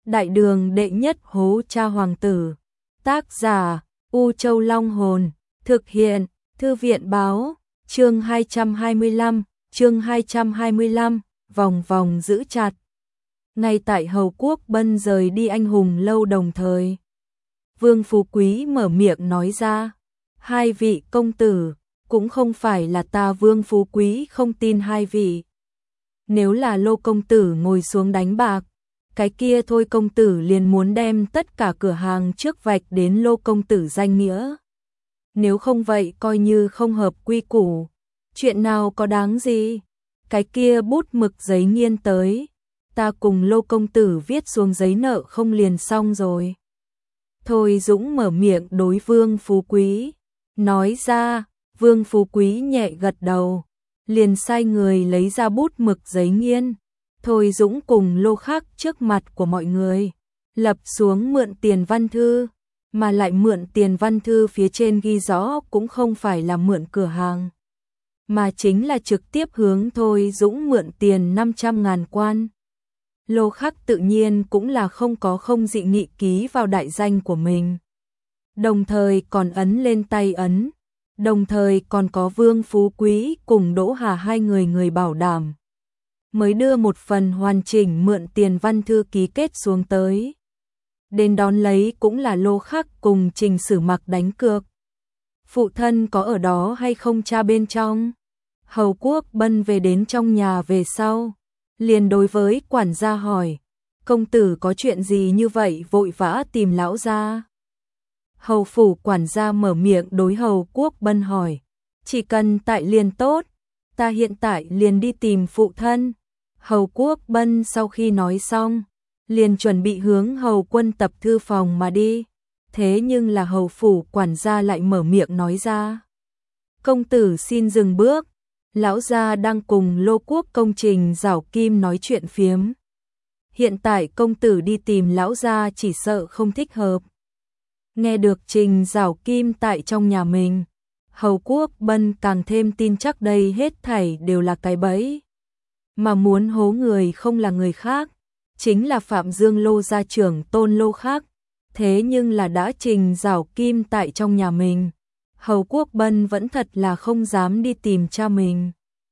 Đại đường đệ nhất hố cha hoàng tử. Tác giả U Châu Long Hồn. Thực hiện Thư viện báo. Chương 225, vòng vòng giữ chặt. Ngay tại Hầu Quốc Bân rời đi anh hùng lâu đồng thời, Vương Phú Quý mở miệng nói ra, hai vị công tử, cũng không phải là ta Vương Phú Quý không tin hai vị. Nếu là Lô công tử ngồi xuống đánh bạc, cái kia thôi công tử liền muốn đem tất cả cửa hàng trước vạch đến Lô công tử danh nghĩa. Nếu không vậy coi như không hợp quy củ, chuyện nào có đáng gì, cái kia bút mực giấy nghiên tới, ta cùng Lô công tử viết xuống giấy nợ không liền xong rồi. Thôi Dũng mở miệng đối Vương Phú Quý, nói ra. Vương Phú Quý nhẹ gật đầu, liền sai người lấy ra bút mực giấy nghiên. Thôi Dũng cùng Lô Khắc trước mặt của mọi người, lập xuống mượn tiền văn thư, mà lại mượn tiền văn thư phía trên ghi rõ cũng không phải là mượn cửa hàng, mà chính là trực tiếp hướng Thôi Dũng mượn tiền 500.000 quan. Lô Khắc tự nhiên cũng là không dị nghị ký vào đại danh của mình, đồng thời còn ấn lên tay ấn, đồng thời còn có Vương Phú Quý cùng Đỗ Hà hai người bảo đảm, mới đưa một phần hoàn chỉnh mượn tiền văn thư ký kết xuống tới. Đến đón lấy cũng là Lô Khắc cùng Trình Sử Mặc đánh cược. Phụ thân có ở đó hay không cha bên trong? Hầu Quốc Bân về đến trong nhà về sau, liền đối với quản gia hỏi, công tử có chuyện gì như vậy vội vã tìm lão gia? Hầu phủ quản gia mở miệng đối Hầu Quốc Bân hỏi, chỉ cần tại liền tốt, ta hiện tại liền đi tìm phụ thân. Hầu Quốc Bân sau khi nói xong, liền chuẩn bị hướng Hầu Quân Tập thư phòng mà đi. Thế nhưng là Hầu phủ quản gia lại mở miệng nói ra, công tử xin dừng bước, lão gia đang cùng Lô Quốc công Trình Giảo Kim nói chuyện phiếm. Hiện tại công tử đi tìm lão gia chỉ sợ không thích hợp. Nghe được Trình Giảo Kim tại trong nhà mình, Hầu Quốc Bân càng thêm tin chắc đây hết thảy đều là cái bẫy. Mà muốn hố người không là người khác, chính là Phạm Dương Lô gia trưởng Tôn Lô Khắc. Thế nhưng là đã Trình Giảo Kim tại trong nhà mình, Hầu Quốc Bân vẫn thật là không dám đi tìm cha mình.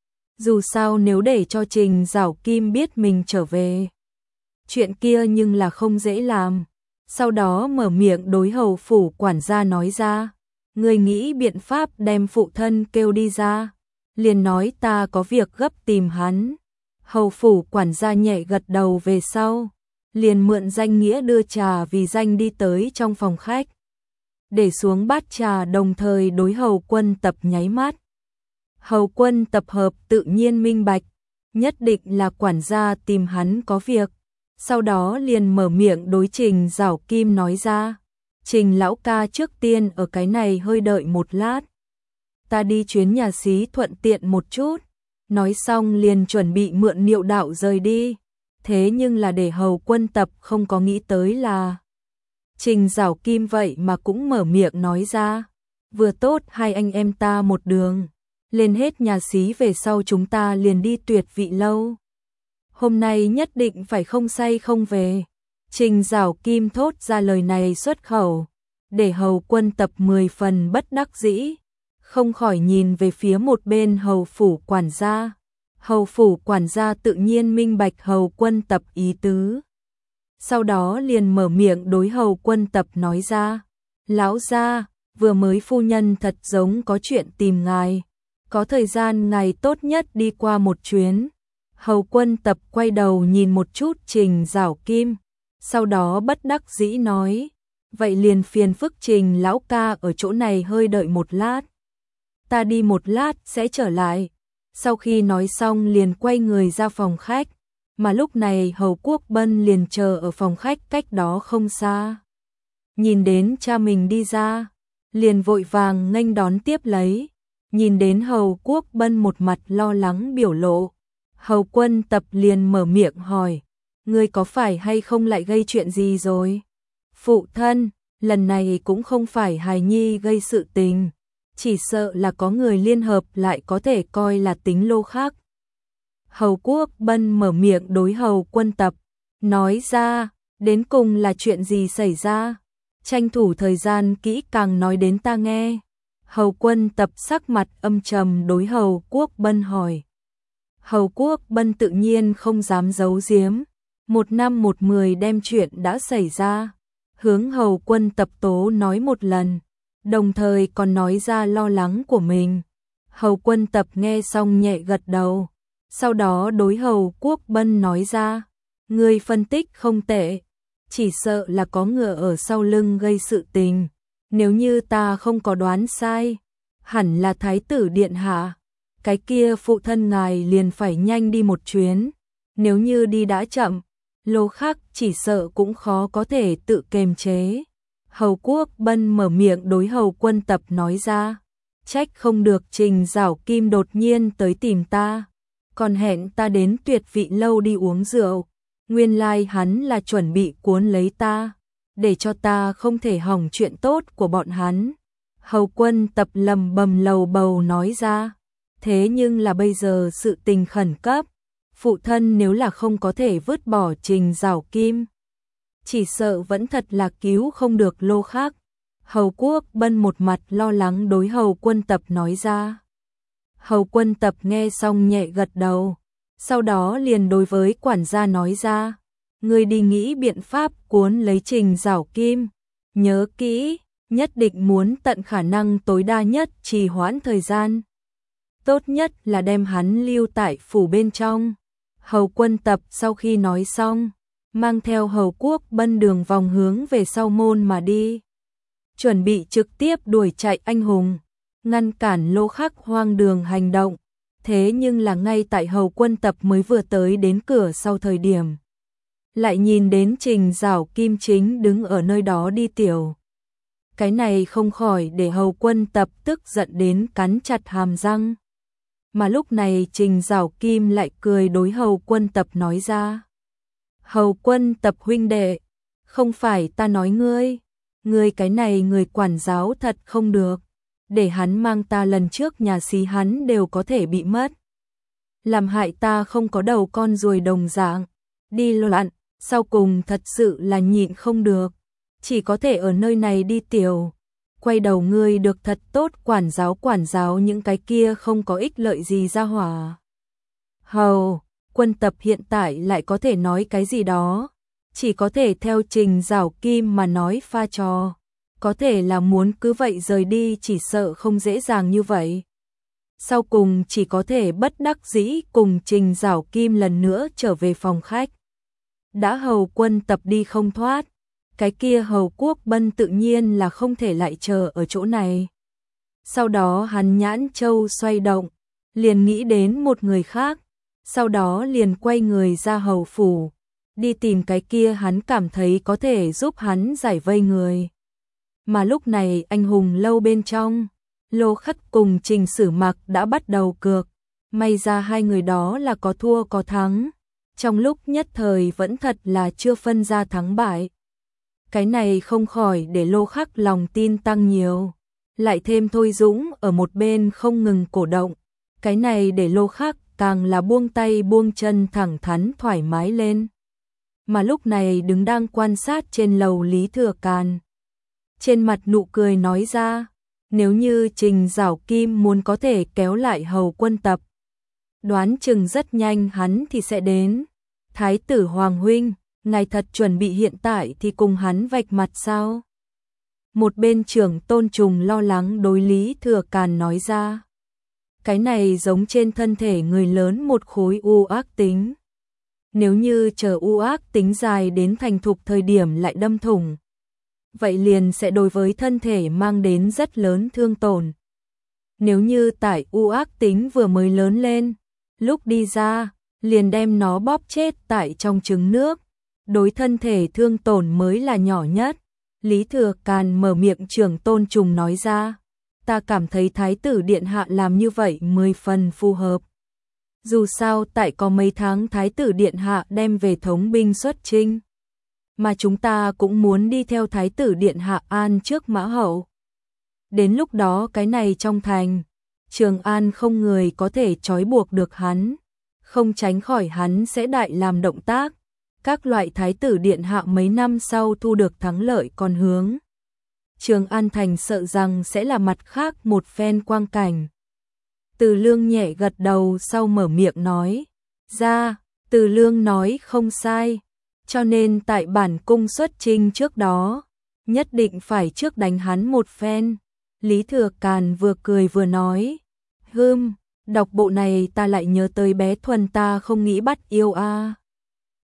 Dù sao nếu để cho Trình Giảo Kim biết mình trở về, chuyện kia nhưng là không dễ làm. Sau đó mở miệng đối Hầu phủ quản gia nói ra, người nghĩ biện pháp đem phụ thân kêu đi ra, liền nói ta có việc gấp tìm hắn. Hầu phủ quản gia nhẹ gật đầu về sau, liền mượn danh nghĩa đưa trà vì danh đi tới trong phòng khách, để xuống bát trà đồng thời đối Hầu Quân Tập nháy mắt. Hầu Quân Tập hợp tự nhiên minh bạch, nhất định là quản gia tìm hắn có việc. Sau đó liền mở miệng đối Trình Giảo Kim nói ra, Trình lão ca trước tiên ở cái này hơi đợi một lát, ta đi chuyến nhà xí thuận tiện một chút. Nói xong liền chuẩn bị mượn niệu đạo rời đi. Thế nhưng là để Hầu Quân Tập không có nghĩ tới là Trình Giảo Kim vậy mà cũng mở miệng nói ra, vừa tốt hai anh em ta một đường, lên hết nhà xí về sau chúng ta liền đi Tuyệt Vị lâu. Hôm nay nhất định phải không say không về. Trình Giảo Kim thốt ra lời này xuất khẩu, để Hầu Quân Tập 10 phần bất đắc dĩ, không khỏi nhìn về phía một bên Hầu phủ quản gia. Hầu phủ quản gia tự nhiên minh bạch Hầu Quân Tập ý tứ. Sau đó liền mở miệng đối Hầu Quân Tập nói ra, lão gia, vừa mới phu nhân thật giống có chuyện tìm ngài, có thời gian ngài tốt nhất đi qua một chuyến. Hầu Quân Tập quay đầu nhìn một chút Trình Giảo Kim, sau đó bất đắc dĩ nói, vậy liền phiền phức Trình lão ca ở chỗ này hơi đợi một lát. Ta đi một lát sẽ trở lại. Sau khi nói xong liền quay người ra phòng khách, mà lúc này Hầu Quốc Bân liền chờ ở phòng khách cách đó không xa. Nhìn đến cha mình đi ra, liền vội vàng nghênh đón tiếp lấy. Nhìn đến Hầu Quốc Bân một mặt lo lắng biểu lộ, Hầu Quân Tập liền mở miệng hỏi, ngươi có phải hay không lại gây chuyện gì rồi? Phụ thân, lần này cũng không phải hài nhi gây sự tình, chỉ sợ là có người liên hợp lại có thể coi là tính Lô khác. Hầu Quốc Bân mở miệng đối Hầu Quân Tập, nói ra, Đến cùng là chuyện gì xảy ra? Tranh thủ thời gian kỹ càng nói đến ta nghe. Hầu Quân Tập sắc mặt âm trầm đối Hầu Quốc Bân hỏi. Hầu Quốc Bân tự nhiên không dám giấu giếm, một năm một mười đem chuyện đã xảy ra, hướng Hầu Quân Tập tố nói một lần, đồng thời còn nói ra lo lắng của mình. Hầu Quân Tập nghe xong nhẹ gật đầu, sau đó đối Hầu Quốc Bân nói ra, ngươi phân tích không tệ, chỉ sợ là có ngựa ở sau lưng gây sự tình, nếu như ta không có đoán sai, hẳn là Thái tử Điện Hạ. Cái kia phụ thân ngài liền phải nhanh đi một chuyến, nếu như đi đã chậm, Lô Khắc chỉ sợ cũng khó có thể tự kiềm chế. Hầu Quốc Bân mở miệng đối Hầu Quân Tập nói ra, trách không được Trình Giảo Kim đột nhiên tới tìm ta, còn hẹn ta đến Tuyệt Vị lâu đi uống rượu, nguyên lai hắn là chuẩn bị cuốn lấy ta, để cho ta không thể hỏng chuyện tốt của bọn hắn. Hầu Quân Tập lầm bầm lầu bầu nói ra, thế nhưng là bây giờ sự tình khẩn cấp, phụ thân nếu là không có thể vứt bỏ Trình Giảo Kim, chỉ sợ vẫn thật là cứu không được Lô Khắc. Hầu Quốc Bân một mặt lo lắng đối Hầu Quân Tập nói ra. Hầu Quân Tập nghe xong nhẹ gật đầu, sau đó liền đối với quản gia nói ra, ngươi đi nghĩ biện pháp cuốn lấy Trình Giảo Kim, nhớ kỹ, nhất định muốn tận khả năng tối đa nhất trì hoãn thời gian. Tốt nhất là đem hắn lưu tại phủ bên trong. Hầu Quân Tập sau khi nói xong, mang theo Hầu Quốc Bân đường vòng hướng về sau môn mà đi, chuẩn bị trực tiếp đuổi chạy anh hùng, ngăn cản Lô Khắc hoang đường hành động. Thế nhưng là ngay tại Hầu Quân Tập mới vừa tới đến cửa sau thời điểm, lại nhìn đến Trình Giảo Kim chính đứng ở nơi đó đi tiểu. Cái này không khỏi để Hầu Quân Tập tức giận đến cắn chặt hàm răng. Mà lúc này Trình Giảo Kim lại cười đối Hầu Quân Tập nói ra. Hầu Quân Tập huynh đệ, không phải ta nói ngươi cái này người quản giáo thật không được, để hắn mang ta lần trước nhà xí hắn đều có thể bị mất. Làm hại ta không có đầu con ruồi đồng dạng, đi loạn, sau cùng thật sự là nhịn không được, chỉ có thể ở nơi này đi tiểu. Quay đầu ngươi được thật tốt quản giáo những cái kia không có ích lợi gì ra hỏa. Hầu Quân Tập hiện tại lại có thể nói cái gì đó, chỉ có thể theo Trình Giảo Kim mà nói pha trò, có thể là muốn cứ vậy rời đi chỉ sợ không dễ dàng như vậy. Sau cùng chỉ có thể bất đắc dĩ cùng Trình Giảo Kim lần nữa trở về phòng khách. Đã Hầu Quân Tập đi không thoát, cái kia Hầu Quốc Bân tự nhiên là không thể lại chờ ở chỗ này. Sau đó hắn nhãn châu xoay động, liền nghĩ đến một người khác, sau đó liền quay người ra hầu phủ, đi tìm cái kia hắn cảm thấy có thể giúp hắn giải vây người. Mà lúc này anh hùng lâu bên trong, Lô Khắc cùng Trình Sử Mặc đã bắt đầu cược, may ra hai người đó là có thua có thắng, trong lúc nhất thời vẫn thật là chưa phân ra thắng bại. Cái này không khỏi để Lô Khắc lòng tin tăng nhiều, lại thêm Thôi Dũng ở một bên không ngừng cổ động, cái này để Lô Khắc càng là buông tay buông chân thẳng thắn thoải mái lên. Mà lúc này đứng đang quan sát trên lầu Lý Thừa Càn, trên mặt nụ cười nói ra, nếu như Trình Giảo Kim muốn có thể kéo lại Hầu Quân Tập, đoán chừng rất nhanh hắn thì sẽ đến. Thái tử Hoàng huynh, ngài thật chuẩn bị hiện tại thì cùng hắn vạch mặt sao? Một bên trưởng Tôn Trùng lo lắng đối Lý Thừa Càn nói ra. Cái này giống trên thân thể người lớn một khối u ác tính. Nếu như chờ u ác tính dài đến thành thục thời điểm lại đâm thủng, vậy liền sẽ đối với thân thể mang đến rất lớn thương tổn. Nếu như tại u ác tính vừa mới lớn lên, lúc đi ra, liền đem nó bóp chết tại trong trứng nước, đối thân thể thương tổn mới là nhỏ nhất. Lý Thừa Càn mở miệng trưởng Tôn Trùng nói ra, ta cảm thấy Thái tử Điện Hạ làm như vậy 10 phần phù hợp. Dù sao tại có mấy tháng Thái tử Điện Hạ đem về thống binh xuất chinh, mà chúng ta cũng muốn đi theo Thái tử Điện Hạ an trước mã hậu. Đến lúc đó cái này trong thành, Trường An không người có thể trói buộc được hắn, không tránh khỏi hắn sẽ đại làm động tác, các loại thái tử điện hạ mấy năm sau thu được thắng lợi còn hướng Trường An thành sợ rằng sẽ là mặt khác một phen quang cảnh. Từ Lương nhẹ gật đầu sau mở miệng nói ra, Từ Lương nói không sai, cho nên tại bản cung xuất chinh trước đó, nhất định phải trước đánh hắn một phen. Lý Thừa Càn vừa cười vừa nói, đọc bộ này ta lại nhớ tới bé Thuần ta không nghĩ bắt yêu a.